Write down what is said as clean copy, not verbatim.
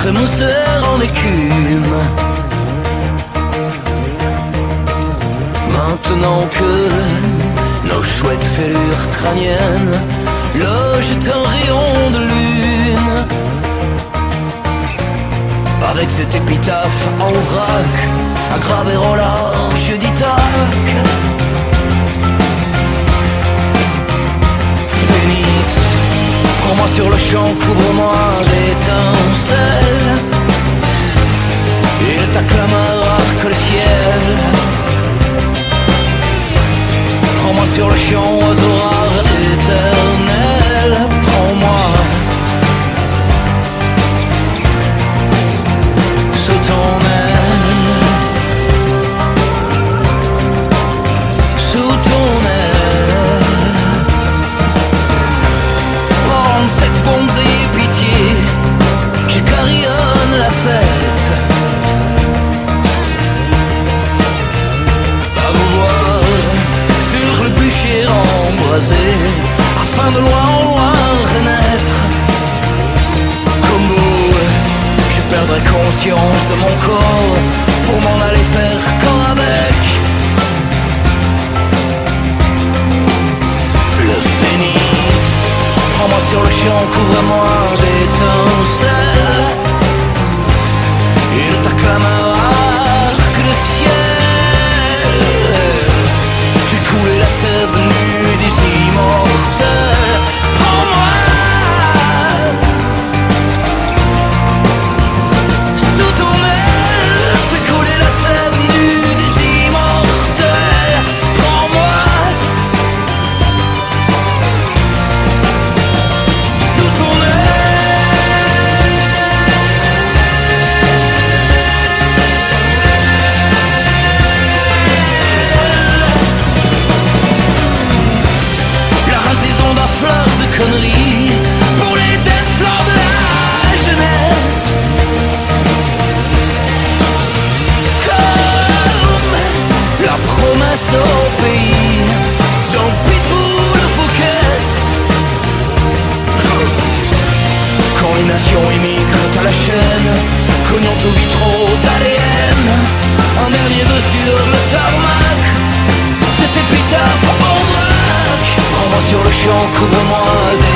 Monster en écume. Maintenant que nos chouettes fêlures crâniennes logent un rayon de lune, avec cette épitaphe en vrac à graver au large d'Ithaque. Phénix, prends-moi sur le champ, couvre-moi d'étincelles, et ta clameur arque le ciel. Prends-moi sur le champ, oiseau rare éternel, prends-moi sous ton aile, sous ton aile. Prends cette bombe et pitié, je carillonne la fête. À vous voir sur le bûcher embrasé, afin de loin en loin renaître. Comme vous, je perdrai conscience de mon corps pour m'en aller faire corps avec le phénix. Prends-moi sur le champ, couvre-moi d'étincelles, et de ta clameur arque le ciel. Fais couler la sève nue des immortels. Prends-moi sous ton aile, fais couler la sève nue des immortels. Prends-moi sous ton à fleur de conneries pour les dance floors de la jeunesse. Comme la promesse au pays dont Pitbull focus. Quand les nations émigrent à la chaîne, cognant au vitraux d'ADN, un dernier vœu sur le tarmac, cette épitaphe en vrac. Prends-moi sur le champ, couvre-moi